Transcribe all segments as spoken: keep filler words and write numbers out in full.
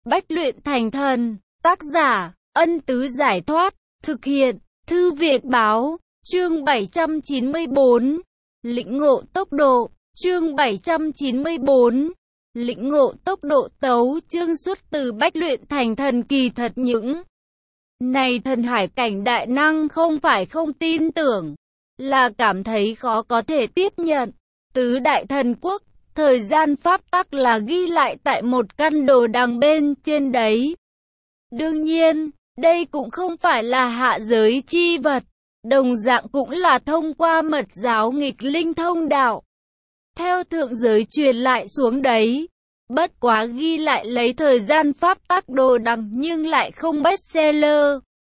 Bách luyện thành thần. Tác giả, Ân Tứ Giải Thoát. Thực hiện, Thư Viện Báo. Chương bảy trăm chín mươi tư. Lĩnh ngộ tốc độ. Chương bảy trăm chín mươi tư. Lĩnh ngộ tốc độ. Tấu chương xuất từ Bách luyện thành thần. Kỳ thật những này thần hải cảnh đại năng không phải không tin tưởng, là cảm thấy khó có thể tiếp nhận. Tứ đại thần quốc, thời gian pháp tắc là ghi lại tại một căn đồ đằng bên trên đấy. Đương nhiên, đây cũng không phải là hạ giới chi vật, đồng dạng cũng là thông qua mật giáo nghịch linh thông đạo, theo thượng giới truyền lại xuống đấy. Bất quá ghi lại lấy thời gian pháp tắc đồ đằng nhưng lại không bestseller.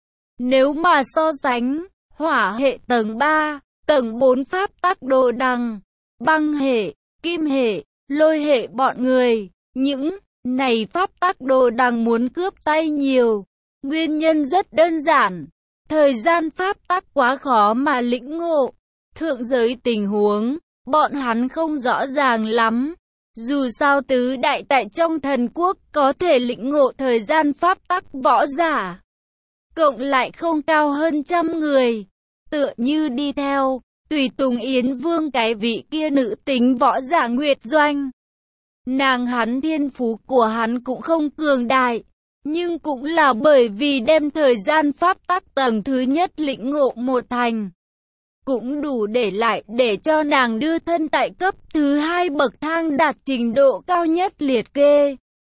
Nếu mà so sánh, hỏa hệ tầng ba, tầng bốn pháp tắc đồ đằng, băng hệ, kim hệ, lôi hệ bọn người, những này pháp tắc đồ đằng muốn cướp tay nhiều. Nguyên nhân rất đơn giản, thời gian pháp tắc quá khó mà lĩnh ngộ. Thượng giới tình huống, bọn hắn không rõ ràng lắm. Dù sao tứ đại tại trong thần quốc có thể lĩnh ngộ thời gian pháp tắc võ giả, cộng lại không cao hơn trăm người. Tựa như đi theo tùy tùng Yến Vương cái vị kia nữ tính võ giả Nguyệt Doanh. Nàng hắn thiên phú của hắn cũng không cường đại, nhưng cũng là bởi vì đem thời gian pháp tắc tầng thứ nhất lĩnh ngộ một thành, cũng đủ để lại để cho nàng đưa thân tại cấp thứ hai bậc thang đạt trình độ cao nhất liệt kê.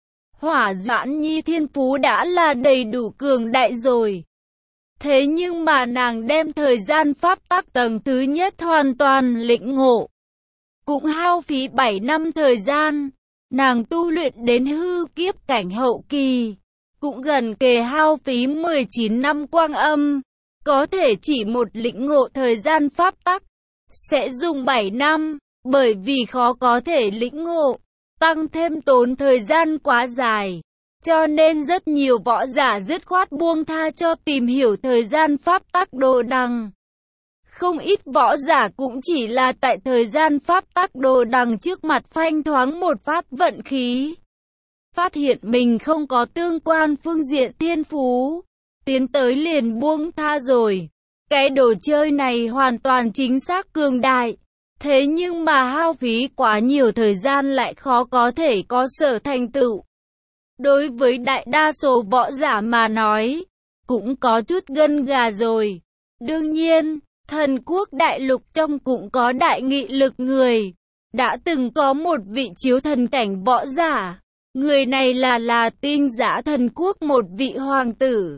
Hỏa Doãn Nhi thiên phú đã là đầy đủ cường đại rồi. Thế nhưng mà nàng đem thời gian pháp tắc tầng thứ nhất hoàn toàn lĩnh ngộ, cũng hao phí bảy năm thời gian. Nàng tu luyện đến hư kiếp cảnh hậu kỳ, cũng gần kề hao phí mười chín năm quang âm. Có thể chỉ một lĩnh ngộ thời gian pháp tắc sẽ dùng bảy năm, bởi vì khó có thể lĩnh ngộ, tăng thêm tốn thời gian quá dài. Cho nên rất nhiều võ giả dứt khoát buông tha cho tìm hiểu thời gian pháp tắc đồ đằng. Không ít võ giả cũng chỉ là tại thời gian pháp tắc đồ đằng trước mặt phanh thoáng một phát vận khí, phát hiện mình không có tương quan phương diện thiên phú, tiến tới liền buông tha rồi. Cái đồ chơi này hoàn toàn chính xác cường đại, thế nhưng mà hao phí quá nhiều thời gian lại khó có thể có sở thành tựu. Đối với đại đa số võ giả mà nói, cũng có chút gân gà rồi. Đương nhiên, thần quốc đại lục trong cũng có đại nghị lực người. Đã từng có một vị chiếu thần cảnh võ giả. Người này là là tinh giả thần quốc một vị hoàng tử.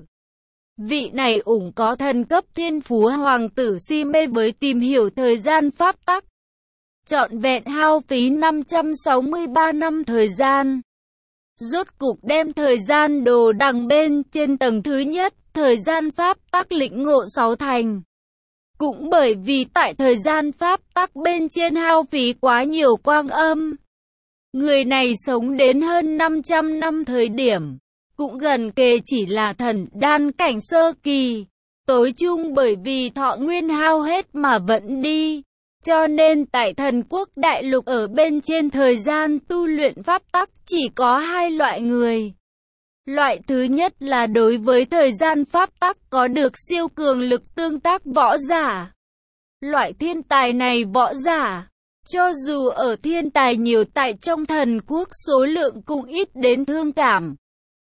Vị này ủng có thần cấp thiên phú hoàng tử si mê với tìm hiểu thời gian pháp tắc. Trọn vẹn hao phí năm trăm sáu mươi ba năm thời gian. Rốt cục đem thời gian đồ đằng bên trên tầng thứ nhất, thời gian pháp tắc lĩnh ngộ sáu thành. Cũng bởi vì tại thời gian pháp tắc bên trên hao phí quá nhiều quang âm, người này sống đến hơn năm trăm năm thời điểm, cũng gần kề chỉ là thần đan cảnh sơ kỳ. Tối chung bởi vì thọ nguyên hao hết mà vẫn đi. Cho nên tại thần quốc đại lục ở bên trên thời gian tu luyện pháp tắc chỉ có hai loại người. Loại thứ nhất là đối với thời gian pháp tắc có được siêu cường lực tương tác võ giả. Loại thiên tài này võ giả, cho dù ở thiên tài nhiều tại trong thần quốc số lượng cũng ít đến thương cảm.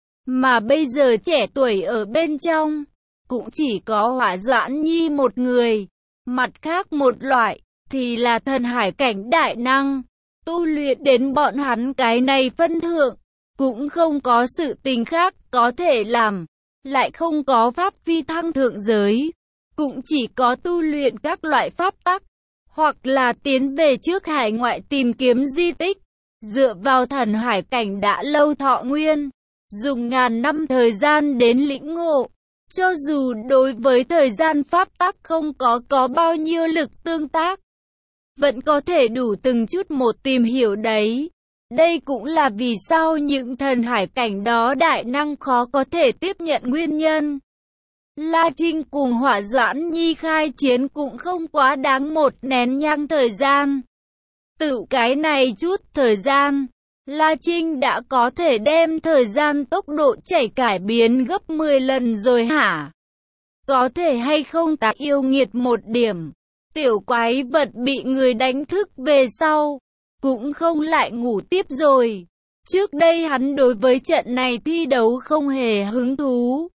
Mà bây giờ trẻ tuổi ở bên trong, cũng chỉ có Hỏa Doãn Nhi một người. Mặt khác một loại, thì là thần hải cảnh đại năng. Tu luyện đến bọn hắn cái này phân thượng, cũng không có sự tình khác có thể làm, lại không có pháp phi thăng thượng giới. Cũng chỉ có tu luyện các loại pháp tắc, hoặc là tiến về trước hải ngoại tìm kiếm di tích, dựa vào thần hải cảnh đã lâu thọ nguyên, dùng ngàn năm thời gian đến lĩnh ngộ. Cho dù đối với thời gian pháp tắc không có có bao nhiêu lực tương tác, vẫn có thể đủ từng chút một tìm hiểu đấy. Đây cũng là vì sao những thần hải cảnh đó đại năng khó có thể tiếp nhận nguyên nhân. La Trinh cùng Hỏa Doãn Nhi khai chiến cũng không quá đáng một nén nhang thời gian. Tự cái này chút thời gian, La Trinh đã có thể đem thời gian tốc độ chạy cải biến gấp mười lần rồi hả? Có thể hay không ta yêu nghiệt một điểm. Tiểu quái vật bị người đánh thức về sau, cũng không lại ngủ tiếp rồi. Trước đây hắn đối với trận này thi đấu không hề hứng thú.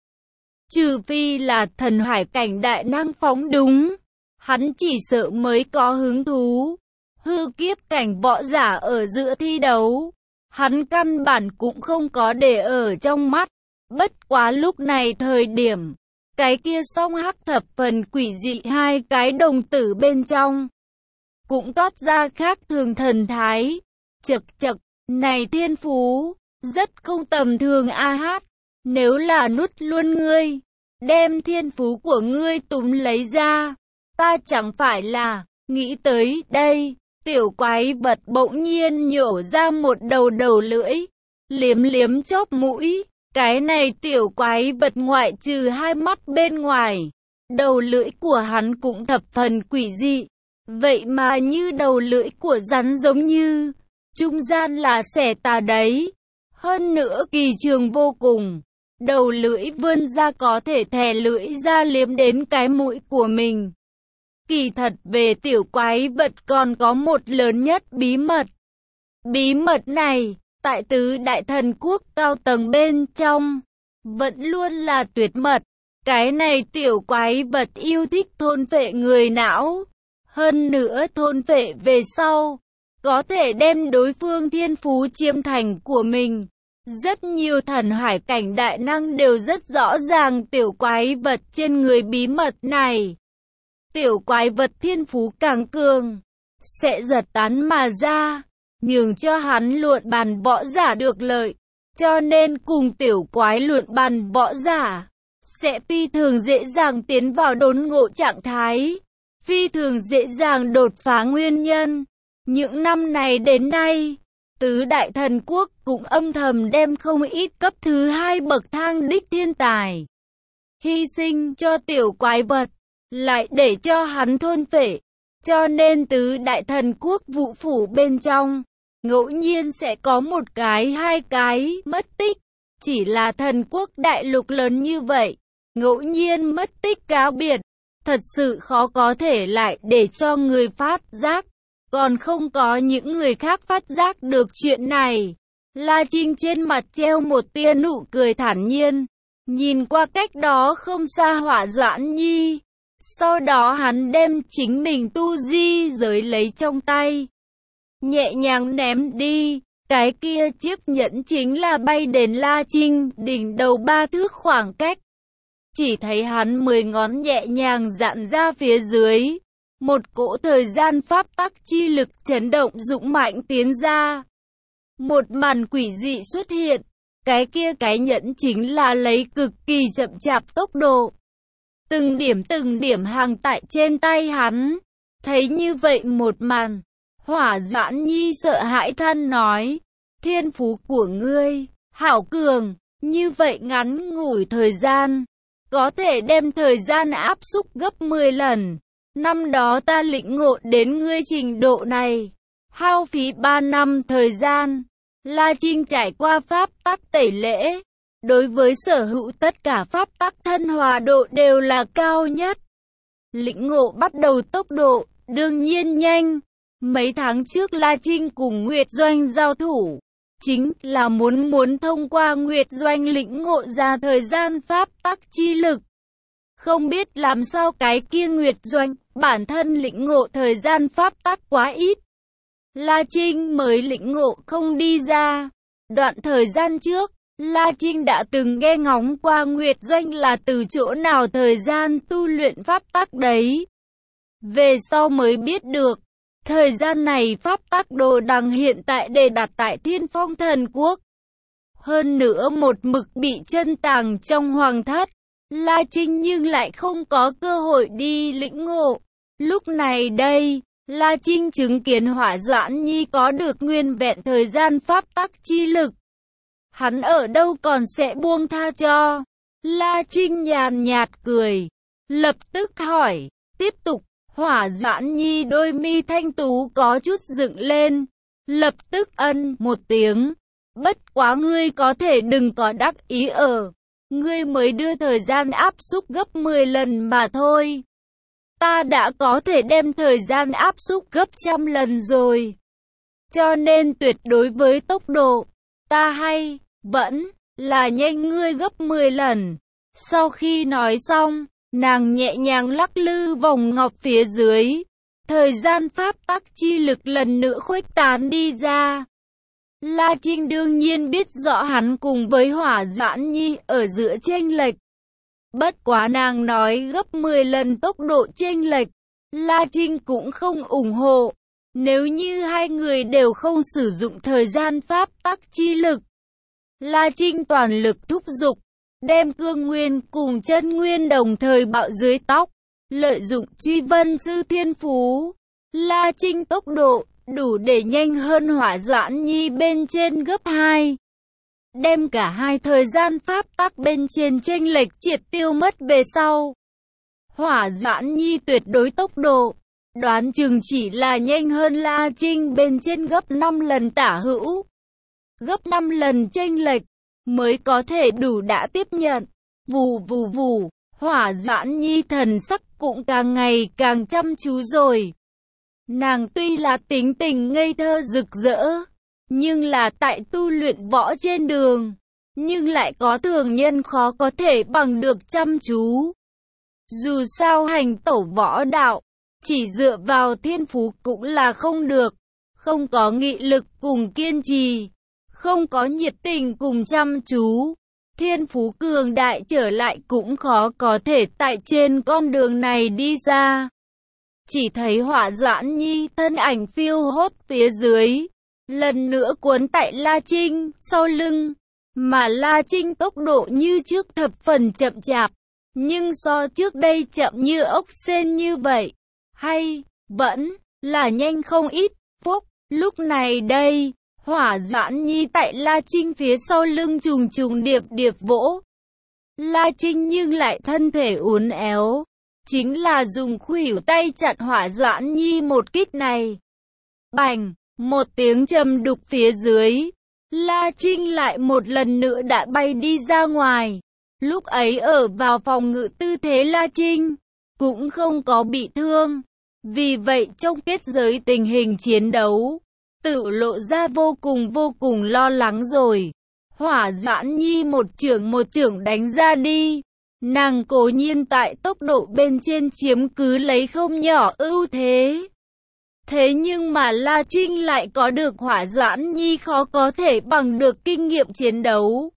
Trừ phi là thần hải cảnh đại năng phóng đúng, hắn chỉ sợ mới có hứng thú. Hư kiếp cảnh võ giả ở giữa thi đấu, hắn căn bản cũng không có để ở trong mắt. Bất quá lúc này thời điểm, cái kia song hắc thập phần quỷ dị hai cái đồng tử bên trong, cũng toát ra khác thường thần thái. Chậc chậc, này thiên phú, rất không tầm thường a hát. Nếu là nuốt luôn ngươi, đem thiên phú của ngươi túm lấy ra, ta chẳng phải là, nghĩ tới đây, tiểu quái vật bỗng nhiên nhổ ra một đầu đầu lưỡi, liếm liếm chóp mũi. Cái này tiểu quái vật ngoại trừ hai mắt bên ngoài, đầu lưỡi của hắn cũng thập phần quỷ dị. Vậy mà như đầu lưỡi của rắn giống như, trung gian là xẻ tà đấy. Hơn nữa kỳ trường vô cùng, đầu lưỡi vươn ra có thể thè lưỡi ra liếm đến cái mũi của mình. Kỳ thật về tiểu quái vật còn có một lớn nhất bí mật. Bí mật này, tại tứ đại thần quốc cao tầng bên trong, vẫn luôn là tuyệt mật. Cái này tiểu quái vật yêu thích thôn phệ người não. Hơn nữa thôn phệ về sau, có thể đem đối phương thiên phú chiếm thành của mình. Rất nhiều thần hải cảnh đại năng đều rất rõ ràng tiểu quái vật trên người bí mật này. Tiểu quái vật thiên phú càng cường, sẽ giật tán mà ra, nhường cho hắn luận bàn võ giả được lợi. Cho nên cùng tiểu quái luận bàn võ giả, sẽ phi thường dễ dàng tiến vào đốn ngộ trạng thái, phi thường dễ dàng đột phá nguyên nhân. Những năm này đến nay, tứ đại thần quốc cũng âm thầm đem không ít cấp thứ hai bậc thang đích thiên tài hy sinh cho tiểu quái vật, lại để cho hắn thôn phệ. Cho nên tứ đại thần quốc vũ phủ bên trong, ngẫu nhiên sẽ có một cái hai cái mất tích. Chỉ là thần quốc đại lục lớn như vậy, ngẫu nhiên mất tích cá biệt, thật sự khó có thể lại để cho người phát giác. Còn không có những người khác phát giác được chuyện này. La Trinh trên mặt treo một tia nụ cười thản nhiên, nhìn qua cách đó không xa Hỏa Doãn Nhi. Sau đó hắn đem chính mình tu di giới lấy trong tay, nhẹ nhàng ném đi. Cái kia chiếc nhẫn chính là bay đến La Trinh đỉnh đầu ba thước khoảng cách. Chỉ thấy hắn mười ngón nhẹ nhàng dạn ra phía dưới, một cỗ thời gian pháp tắc chi lực chấn động dũng mạnh tiến ra. Một màn quỷ dị xuất hiện, cái kia cái nhẫn chính là lấy cực kỳ chậm chạp tốc độ, từng điểm từng điểm hàng tại trên tay hắn. Thấy như vậy một màn, Hỏa Doãn Nhi sợ hãi than nói, thiên phú của ngươi, hảo cường, như vậy ngắn ngủi thời gian, có thể đem thời gian áp xúc gấp mười lần. Năm đó ta lĩnh ngộ đến ngươi trình độ này, hao phí ba năm thời gian. La Trinh trải qua pháp tắc tẩy lễ, đối với sở hữu tất cả pháp tắc thân hòa độ đều là cao nhất. Lĩnh ngộ bắt đầu tốc độ, đương nhiên nhanh. Mấy tháng trước La Trinh cùng Nguyệt Doanh giao thủ, chính là muốn muốn thông qua Nguyệt Doanh lĩnh ngộ ra thời gian pháp tắc chi lực. Không biết làm sao cái kia Nguyệt Doanh, bản thân lĩnh ngộ thời gian pháp tắc quá ít. La Trinh mới lĩnh ngộ không đi ra. Đoạn thời gian trước, La Trinh đã từng nghe ngóng qua Nguyệt Doanh là từ chỗ nào thời gian tu luyện pháp tắc đấy. Về sau mới biết được, thời gian này pháp tắc đồ đằng hiện tại để đặt tại Thiên Phong Thần Quốc. Hơn nữa một mực bị chân tàng trong hoàng thất. La Trinh nhưng lại không có cơ hội đi lĩnh ngộ. Lúc này đây, La Trinh chứng kiến Hỏa Doãn Nhi có được nguyên vẹn thời gian pháp tắc chi lực. Hắn ở đâu còn sẽ buông tha cho. La Trinh nhàn nhạt cười, lập tức hỏi, tiếp tục. Hỏa Doãn Nhi đôi mi thanh tú có chút dựng lên, lập tức ân một tiếng. Bất quá ngươi có thể đừng có đắc ý ở. Ngươi mới đưa thời gian áp xúc gấp mười lần mà thôi. Ta đã có thể đem thời gian áp xúc gấp trăm lần rồi. Cho nên tuyệt đối với tốc độ, ta hay, vẫn, là nhanh ngươi gấp mười lần. Sau khi nói xong, nàng nhẹ nhàng lắc lư vòng ngọc phía dưới. Thời gian pháp tắc chi lực lần nữa khuếch tán đi ra. La Trinh đương nhiên biết rõ hắn cùng với Hỏa Doãn Nhi ở giữa chênh lệch. Bất quá nàng nói gấp mười lần tốc độ chênh lệch, La Trinh cũng không ủng hộ. Nếu như hai người đều không sử dụng thời gian pháp tắc chi lực, La Trinh toàn lực thúc giục, đem cương nguyên cùng chân nguyên đồng thời bạo dưới tóc, lợi dụng truy vân sư thiên phú. La Trinh tốc độ đủ để nhanh hơn Hỏa Doãn Nhi bên trên gấp hai. Đem cả hai thời gian pháp tắc bên trên chênh lệch triệt tiêu mất về sau. Hỏa Doãn Nhi tuyệt đối tốc độ, đoán chừng chỉ là nhanh hơn La Trinh bên trên gấp năm lần tả hữu. Gấp năm lần chênh lệch mới có thể đủ đã tiếp nhận. Vù vù vù, Hỏa Doãn Nhi thần sắc cũng càng ngày càng chăm chú rồi. Nàng tuy là tính tình ngây thơ rực rỡ, nhưng là tại tu luyện võ trên đường, nhưng lại có thường nhân khó có thể bằng được chăm chú. Dù sao hành tẩu võ đạo, chỉ dựa vào thiên phú cũng là không được, không có nghị lực cùng kiên trì, không có nhiệt tình cùng chăm chú, thiên phú cường đại trở lại cũng khó có thể tại trên con đường này đi ra. Chỉ thấy Hỏa Doãn Nhi thân ảnh phiêu hốt phía dưới, lần nữa cuốn tại La Trinh sau lưng, mà La Trinh tốc độ như trước thập phần chậm chạp, nhưng so trước đây chậm như ốc sên như vậy, hay vẫn là nhanh không ít. Phúc, lúc này đây, Hỏa Doãn Nhi tại La Trinh phía sau lưng trùng trùng điệp điệp vỗ. La Trinh nhưng lại thân thể uốn éo, chính là dùng khuỷu tay chặn Hỏa Doãn Nhi một kích này. Bành, một tiếng trầm đục phía dưới, La Trinh lại một lần nữa đã bay đi ra ngoài. Lúc ấy ở vào phòng ngự tư thế La Trinh cũng không có bị thương. Vì vậy trong kết giới tình hình chiến đấu, tự lộ ra vô cùng vô cùng lo lắng rồi. Hỏa Doãn Nhi một chưởng một chưởng đánh ra đi. Nàng cố nhiên tại tốc độ bên trên chiếm cứ lấy không nhỏ ưu thế. Thế nhưng mà La Trinh lại có được Hỏa Doãn Nhi khó có thể bằng được kinh nghiệm chiến đấu.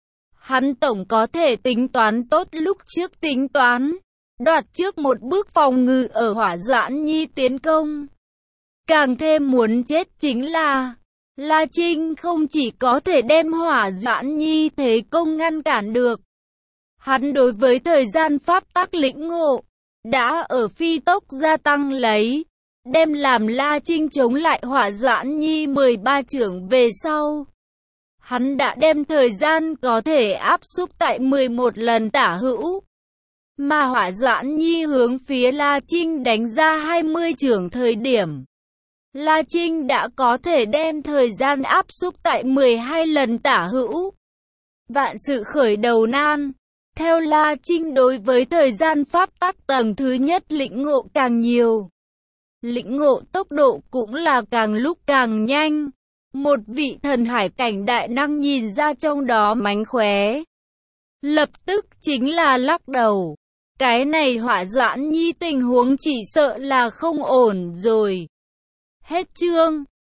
Hắn tổng có thể tính toán tốt lúc trước tính toán, đoạt trước một bước phòng ngự ở Hỏa Doãn Nhi tiến công. Càng thêm muốn chết chính là, La Trinh không chỉ có thể đem Hỏa Doãn Nhi thế công ngăn cản được. Hắn đối với thời gian pháp tắc lĩnh ngộ, đã ở phi tốc gia tăng lấy, đem làm La Trinh chống lại Hỏa Doãn Nhi mười ba chưởng về sau. Hắn đã đem thời gian có thể áp xúc tại mười một lần tả hữu. Mà Hỏa Doãn Nhi hướng phía La Trinh đánh ra hai mươi chưởng thời điểm, La Trinh đã có thể đem thời gian áp xúc tại mười hai lần tả hữu. Vạn sự khởi đầu nan. Theo La Trinh đối với thời gian pháp tắc tầng thứ nhất lĩnh ngộ càng nhiều, lĩnh ngộ tốc độ cũng là càng lúc càng nhanh. Một vị thần hải cảnh đại năng nhìn ra trong đó mánh khóe, lập tức chính là lắc đầu. Cái này Hỏa Doãn Nhi tình huống chỉ sợ là không ổn rồi. Hết chương.